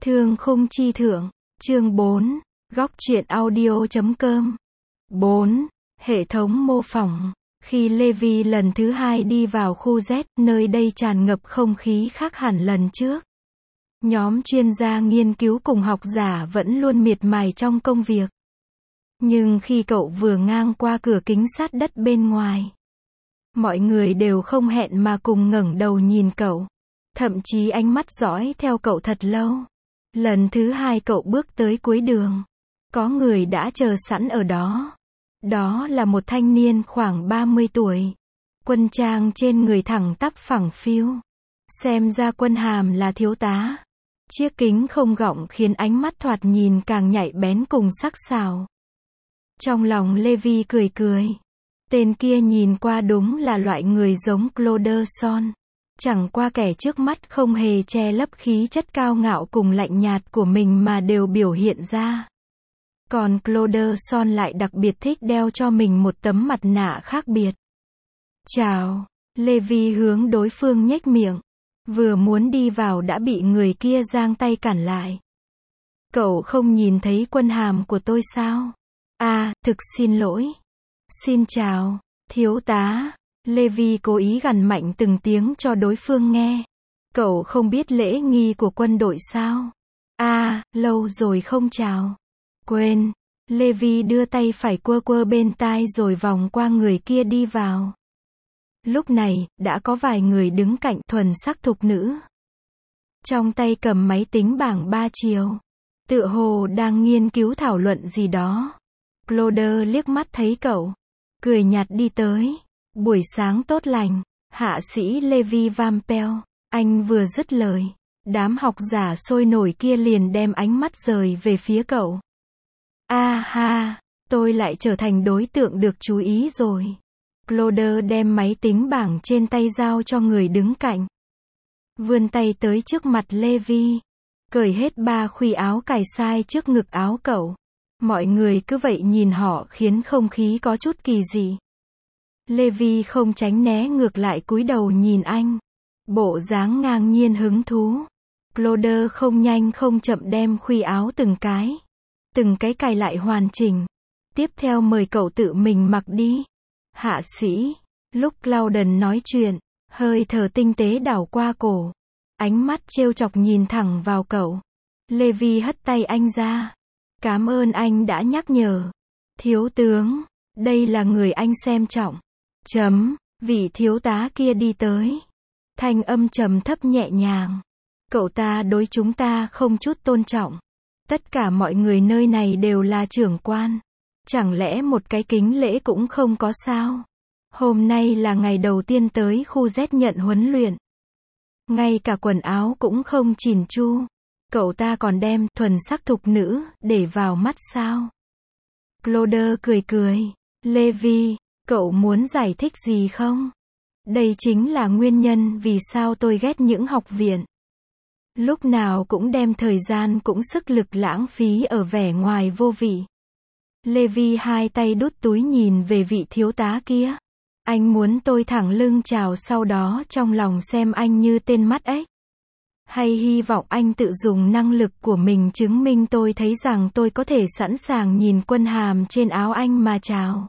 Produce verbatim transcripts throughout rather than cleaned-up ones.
Thương khung chi thượng, chương bốn, góc truyện audio chấm com. bốn. Hệ thống mô phỏng. Khi Levi lần thứ hai đi vào khu Z, nơi đây tràn ngập không khí khác hẳn lần trước. Nhóm chuyên gia nghiên cứu cùng học giả vẫn luôn miệt mài trong công việc. Nhưng khi cậu vừa ngang qua cửa kính sát đất bên ngoài, mọi người đều không hẹn mà cùng ngẩng đầu nhìn cậu. Thậm chí ánh mắt dõi theo cậu thật lâu. Lần thứ hai cậu bước tới cuối đường. Có người đã chờ sẵn ở đó. Đó là một thanh niên khoảng ba mươi tuổi. Quân trang trên người thẳng tắp phẳng phiu. Xem ra quân hàm là thiếu tá. Chiếc kính không gọng khiến ánh mắt thoạt nhìn càng nhạy bén cùng sắc sảo. Trong lòng Levi cười cười. Tên kia nhìn qua đúng là loại người giống Claude Son. Chẳng qua kẻ trước mắt không hề che lấp khí chất cao ngạo cùng lạnh nhạt của mình mà đều biểu hiện ra. Còn Claude Son lại đặc biệt thích đeo cho mình một tấm mặt nạ khác biệt. Chào, Levi hướng đối phương nhếch miệng. Vừa muốn đi vào đã bị người kia giang tay cản lại. Cậu không nhìn thấy quân hàm của tôi sao? À, thực xin lỗi. Xin chào, thiếu tá. Levi cố ý gằn mạnh từng tiếng cho đối phương nghe. Cậu không biết lễ nghi của quân đội sao? À, lâu rồi không chào. Quên. Levi đưa tay phải quơ quơ bên tai rồi vòng qua người kia đi vào. Lúc này, đã có vài người đứng cạnh thuần sắc thục nữ. Trong tay cầm máy tính bảng ba chiều. Tựa hồ đang nghiên cứu thảo luận gì đó. Claude liếc mắt thấy cậu. Cười nhạt đi tới. Buổi sáng tốt lành, hạ sĩ Levi Vampel. Anh vừa dứt lời. Đám học giả sôi nổi kia liền đem ánh mắt rời về phía cậu. A ha, tôi lại trở thành đối tượng được chú ý rồi. Claude đem máy tính bảng trên tay giao cho người đứng cạnh. Vươn tay tới trước mặt Levi. Cởi hết ba khuy áo cài sai trước ngực áo cậu. Mọi người cứ vậy nhìn họ khiến không khí có chút kỳ dị. Levi không tránh né ngược lại cúi đầu nhìn anh. Bộ dáng ngang nhiên hứng thú. Claude không nhanh không chậm đem khuy áo từng cái. Từng cái cài lại hoàn chỉnh. Tiếp theo mời cậu tự mình mặc đi. Hạ sĩ. Lúc Clauden nói chuyện, hơi thở tinh tế đảo qua cổ. Ánh mắt trêu chọc nhìn thẳng vào cậu. Levi hất tay anh ra. Cảm ơn anh đã nhắc nhở. Thiếu tướng, đây là người anh xem trọng. Chấm, vị thiếu tá kia đi tới. Thanh âm trầm thấp nhẹ nhàng. Cậu ta đối chúng ta không chút tôn trọng. Tất cả mọi người nơi này đều là trưởng quan. Chẳng lẽ một cái kính lễ cũng không có sao? Hôm nay là ngày đầu tiên tới khu Z nhận huấn luyện. Ngay cả quần áo cũng không chỉn chu. Cậu ta còn đem thuần sắc thục nữ để vào mắt sao? Claude cười cười. Levi, cậu muốn giải thích gì không? Đây chính là nguyên nhân vì sao tôi ghét những học viện. Lúc nào cũng đem thời gian cũng sức lực lãng phí ở vẻ ngoài vô vị. Levi hai tay đút túi nhìn về vị thiếu tá kia. Anh muốn tôi thẳng lưng chào sau đó trong lòng xem anh như tên mắt ếch. Hay hy vọng anh tự dùng năng lực của mình chứng minh tôi thấy rằng tôi có thể sẵn sàng nhìn quân hàm trên áo anh mà chào.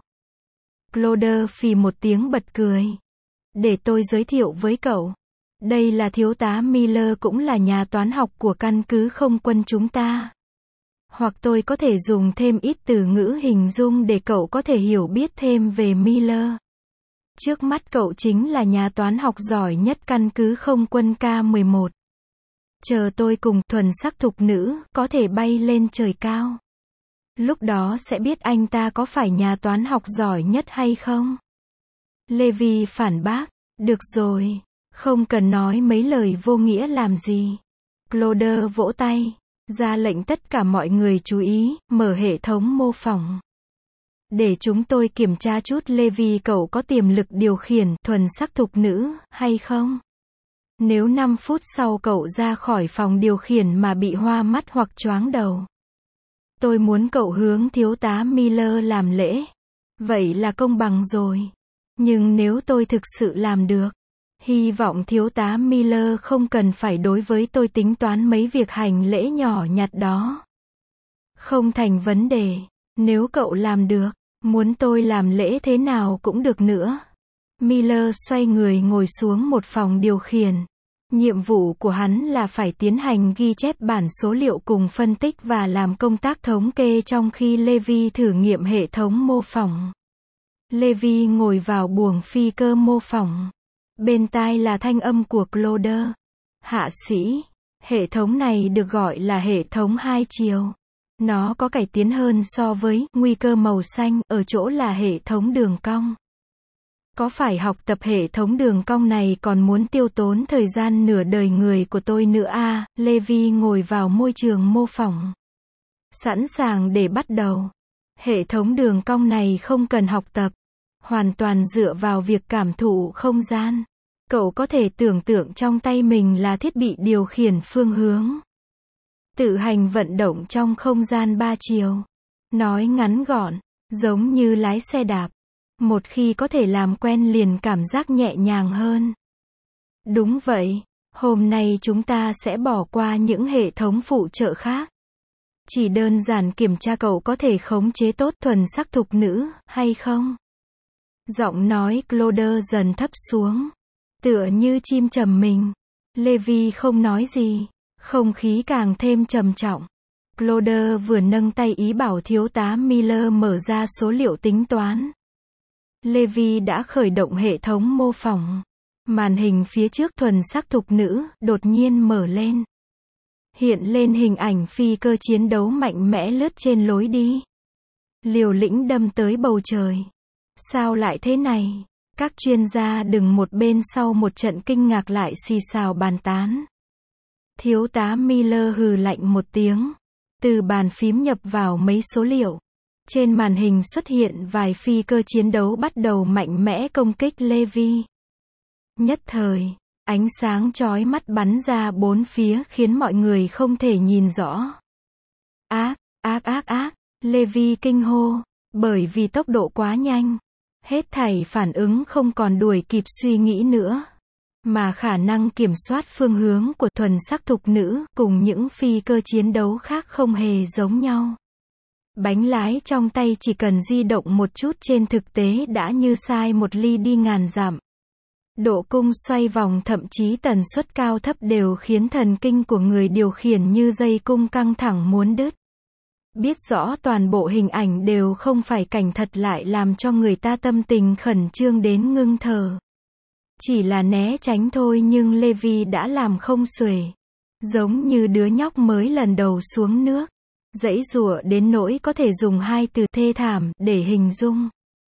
Claude phì một tiếng bật cười. Để tôi giới thiệu với cậu. Đây là thiếu tá Miller cũng là nhà toán học của căn cứ không quân chúng ta. Hoặc tôi có thể dùng thêm ít từ ngữ hình dung để cậu có thể hiểu biết thêm về Miller. Trước mắt cậu chính là nhà toán học giỏi nhất căn cứ không quân K mười một. Chờ tôi cùng thuần sắc thục nữ có thể bay lên trời cao. Lúc đó sẽ biết anh ta có phải nhà toán học giỏi nhất hay không. Levi phản bác. Được rồi. Không cần nói mấy lời vô nghĩa làm gì. Claude vỗ tay. Ra lệnh tất cả mọi người chú ý, mở hệ thống mô phỏng. Để chúng tôi kiểm tra chút Levi cậu có tiềm lực điều khiển thuần sắc thục nữ hay không. Nếu năm phút sau cậu ra khỏi phòng điều khiển mà bị hoa mắt hoặc choáng đầu. Tôi muốn cậu hướng thiếu tá Miller làm lễ. Vậy là công bằng rồi. Nhưng nếu tôi thực sự làm được. Hy vọng thiếu tá Miller không cần phải đối với tôi tính toán mấy việc hành lễ nhỏ nhặt đó. Không thành vấn đề. Nếu cậu làm được, muốn tôi làm lễ thế nào cũng được nữa. Miller xoay người ngồi xuống một phòng điều khiển. Nhiệm vụ của hắn là phải tiến hành ghi chép bản số liệu cùng phân tích và làm công tác thống kê trong khi Levi thử nghiệm hệ thống mô phỏng. Levi ngồi vào buồng phi cơ mô phỏng. Bên tai là thanh âm của Claude. Hạ sĩ, hệ thống này được gọi là hệ thống hai chiều. Nó có cải tiến hơn so với nguy cơ màu xanh ở chỗ là hệ thống đường cong. Có phải học tập hệ thống đường cong này còn muốn tiêu tốn thời gian nửa đời người của tôi nữa à? Levi ngồi vào môi trường mô phỏng. Sẵn sàng để bắt đầu. Hệ thống đường cong này không cần học tập. Hoàn toàn dựa vào việc cảm thụ không gian. Cậu có thể tưởng tượng trong tay mình là thiết bị điều khiển phương hướng. Tự hành vận động trong không gian ba chiều. Nói ngắn gọn, giống như lái xe đạp. Một khi có thể làm quen liền cảm giác nhẹ nhàng hơn. Đúng vậy, hôm nay chúng ta sẽ bỏ qua những hệ thống phụ trợ khác. Chỉ đơn giản kiểm tra cậu có thể khống chế tốt thuần sắc thục nữ, hay không? Giọng nói Claude dần thấp xuống. Tựa như chim trầm mình. Levi không nói gì. Không khí càng thêm trầm trọng. Claude vừa nâng tay ý bảo thiếu tá Miller mở ra số liệu tính toán. Levi đã khởi động hệ thống mô phỏng. Màn hình phía trước thuần sắc thục nữ đột nhiên mở lên. Hiện lên hình ảnh phi cơ chiến đấu mạnh mẽ lướt trên lối đi. Liều lĩnh đâm tới bầu trời. Sao lại thế này? Các chuyên gia đứng một bên sau một trận kinh ngạc lại xì xào bàn tán. Thiếu tá Miller hừ lạnh một tiếng. Từ bàn phím nhập vào mấy số liệu. Trên màn hình xuất hiện vài phi cơ chiến đấu bắt đầu mạnh mẽ công kích Levi. Nhất thời, ánh sáng chói mắt bắn ra bốn phía khiến mọi người không thể nhìn rõ. Ác, ác ác ác, Levi kinh hô, bởi vì tốc độ quá nhanh. Hết thảy phản ứng không còn đuổi kịp suy nghĩ nữa. Mà khả năng kiểm soát phương hướng của thuần sắc thục nữ cùng những phi cơ chiến đấu khác không hề giống nhau. Bánh lái trong tay chỉ cần di động một chút trên thực tế đã như sai một ly đi ngàn dặm. Độ cung xoay vòng thậm chí tần suất cao thấp đều khiến thần kinh của người điều khiển như dây cung căng thẳng muốn đứt. Biết rõ toàn bộ hình ảnh đều không phải cảnh thật lại làm cho người ta tâm tình khẩn trương đến ngưng thở. Chỉ là né tránh thôi nhưng Levi đã làm không xuể. Giống như đứa nhóc mới lần đầu xuống nước. Giãy giụa đến nỗi có thể dùng hai từ thê thảm để hình dung.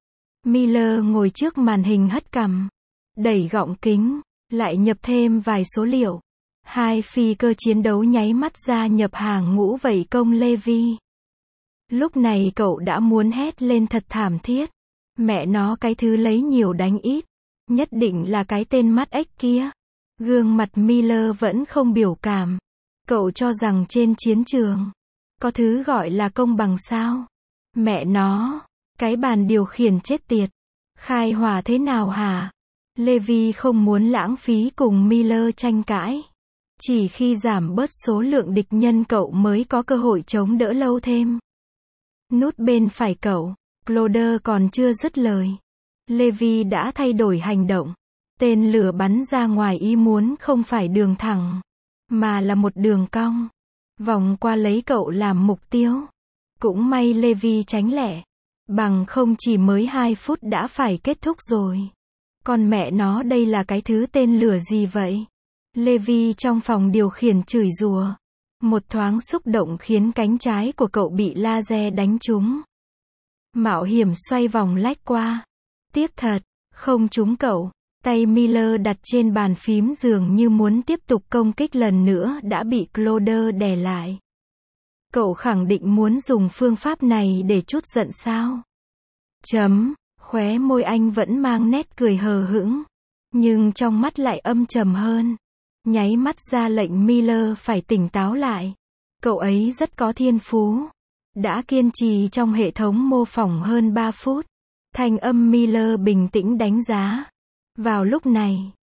Miller ngồi trước màn hình hất cằm. Đẩy gọng kính. Lại nhập thêm vài số liệu. Hai phi cơ chiến đấu nháy mắt ra nhập hàng ngũ vây công Levi. Lúc này cậu đã muốn hét lên thật thảm thiết. Mẹ nó cái thứ lấy nhiều đánh ít. Nhất định là cái tên mắt ếch kia. Gương mặt Miller vẫn không biểu cảm. Cậu cho rằng trên chiến trường có thứ gọi là công bằng sao? Mẹ nó, cái bàn điều khiển chết tiệt. Khai hỏa thế nào hả? Levi không muốn lãng phí cùng Miller tranh cãi. Chỉ khi giảm bớt số lượng địch nhân cậu mới có cơ hội chống đỡ lâu thêm. Nút bên phải cậu, Claude còn chưa dứt lời. Levi đã thay đổi hành động. Tên lửa bắn ra ngoài ý muốn không phải đường thẳng, mà là một đường cong. Vòng qua lấy cậu làm mục tiêu. Cũng may Levi tránh lẹ. Bằng không chỉ mới hai phút đã phải kết thúc rồi. Con mẹ nó đây là cái thứ tên lửa gì vậy? Levi trong phòng điều khiển chửi rủa. Một thoáng xúc động khiến cánh trái của cậu bị laser đánh trúng. Mạo hiểm xoay vòng lách qua. Tiếc thật, không trúng cậu. Tay Miller đặt trên bàn phím dường như muốn tiếp tục công kích lần nữa đã bị Claude đè lại. Cậu khẳng định muốn dùng phương pháp này để trút giận sao? Chấm, khóe môi anh vẫn mang nét cười hờ hững. Nhưng trong mắt lại âm trầm hơn. Nháy mắt ra lệnh Miller phải tỉnh táo lại. Cậu ấy rất có thiên phú. Đã kiên trì trong hệ thống mô phỏng hơn ba phút. Thanh âm Miller bình tĩnh đánh giá. Vào lúc này,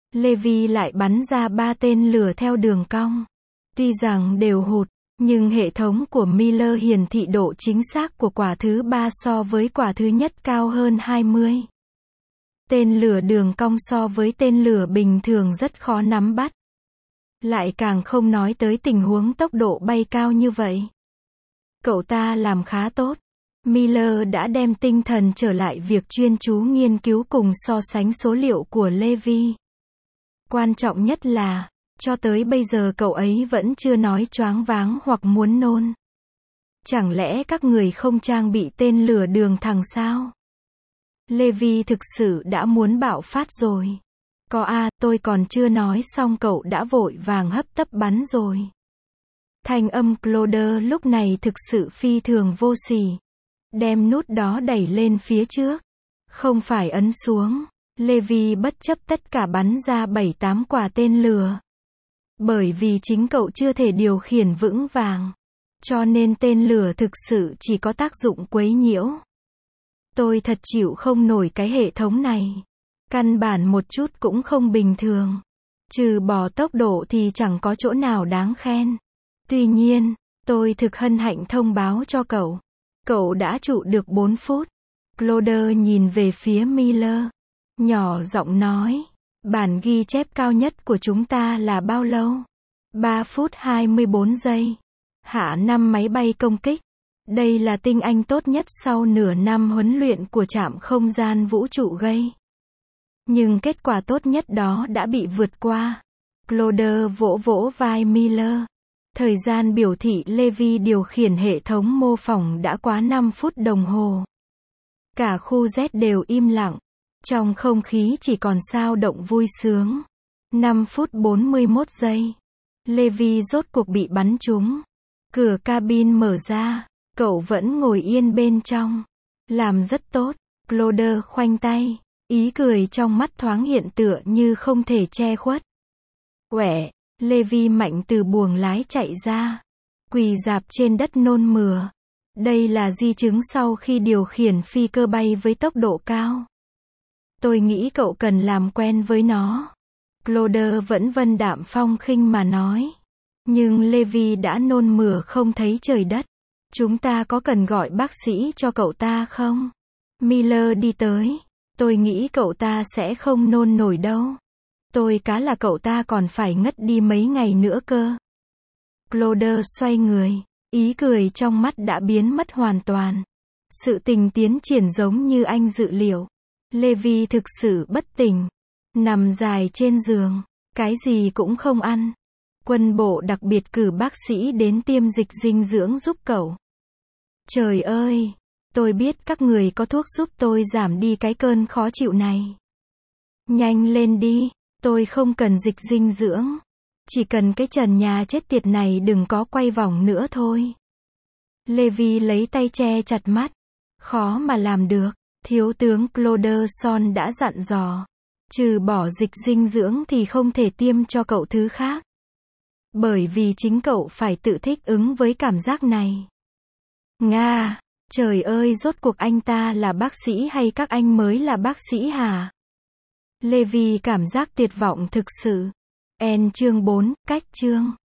Levi lại bắn ra ba tên lửa theo đường cong. Tuy rằng đều hụt, nhưng hệ thống của Miller hiển thị độ chính xác của quả thứ ba so với quả thứ nhất cao hơn hai mươi. Tên lửa đường cong so với tên lửa bình thường rất khó nắm bắt. Lại càng không nói tới tình huống tốc độ bay cao như vậy. Cậu ta làm khá tốt. Miller đã đem tinh thần trở lại việc chuyên chú nghiên cứu cùng so sánh số liệu của Levi. Quan trọng nhất là, cho tới bây giờ cậu ấy vẫn chưa nói choáng váng hoặc muốn nôn. Chẳng lẽ các người không trang bị tên lửa đường thẳng sao? Levi thực sự đã muốn bạo phát rồi. Có à, tôi còn chưa nói xong cậu đã vội vàng hấp tấp bắn rồi. Thanh âm Claude lúc này thực sự phi thường vô sỉ. Đem nút đó đẩy lên phía trước. Không phải ấn xuống. Levi bất chấp tất cả bắn ra bảy tám quả tên lửa. Bởi vì chính cậu chưa thể điều khiển vững vàng. Cho nên tên lửa thực sự chỉ có tác dụng quấy nhiễu. Tôi thật chịu không nổi cái hệ thống này. Căn bản một chút cũng không bình thường. Trừ bỏ tốc độ thì chẳng có chỗ nào đáng khen. Tuy nhiên, tôi thực hân hạnh thông báo cho cậu. Cậu đã trụ được bốn phút. Claude nhìn về phía Miller. Nhỏ giọng nói. Bản ghi chép cao nhất của chúng ta là bao lâu? ba phút hai mươi bốn giây. Hạ năm máy bay công kích. Đây là tinh anh tốt nhất sau nửa năm huấn luyện của trạm không gian vũ trụ gây. Nhưng kết quả tốt nhất đó đã bị vượt qua. Claude vỗ vỗ vai Miller. Thời gian biểu thị Levi điều khiển hệ thống mô phỏng đã quá năm phút đồng hồ. Cả khu Z đều im lặng. Trong không khí chỉ còn sao động vui sướng. năm phút bốn mươi mốt giây. Levi rốt cuộc bị bắn trúng. Cửa cabin mở ra. Cậu vẫn ngồi yên bên trong. Làm rất tốt. Claude khoanh tay. Ý cười trong mắt thoáng hiện tựa như không thể che khuất. Quẻ. Levi mạnh từ buồng lái chạy ra. Quỳ rạp trên đất nôn mửa. Đây là di chứng sau khi điều khiển phi cơ bay với tốc độ cao. Tôi nghĩ cậu cần làm quen với nó. Claude vẫn vân đạm phong khinh mà nói. Nhưng Levi đã nôn mửa không thấy trời đất. Chúng ta có cần gọi bác sĩ cho cậu ta không? Miller đi tới. Tôi nghĩ cậu ta sẽ không nôn nổi đâu. Tôi cá là cậu ta còn phải ngất đi mấy ngày nữa cơ. Claude xoay người. Ý cười trong mắt đã biến mất hoàn toàn. Sự tình tiến triển giống như anh dự liệu. Levi thực sự bất tỉnh. Nằm dài trên giường. Cái gì cũng không ăn. Quân bộ đặc biệt cử bác sĩ đến tiêm dịch dinh dưỡng giúp cậu. Trời ơi! Tôi biết các người có thuốc giúp tôi giảm đi cái cơn khó chịu này. Nhanh lên đi. Tôi không cần dịch dinh dưỡng. Chỉ cần cái trần nhà chết tiệt này đừng có quay vòng nữa thôi. Levi lấy tay che chặt mắt. Khó mà làm được. Thiếu tướng Claude Son đã dặn dò. Trừ bỏ dịch dinh dưỡng thì không thể tiêm cho cậu thứ khác. Bởi vì chính cậu phải tự thích ứng với cảm giác này. Nga! Trời ơi, rốt cuộc anh ta là bác sĩ hay các anh mới là bác sĩ hả? Levi cảm giác tuyệt vọng thực sự. N chương bốn, cách chương.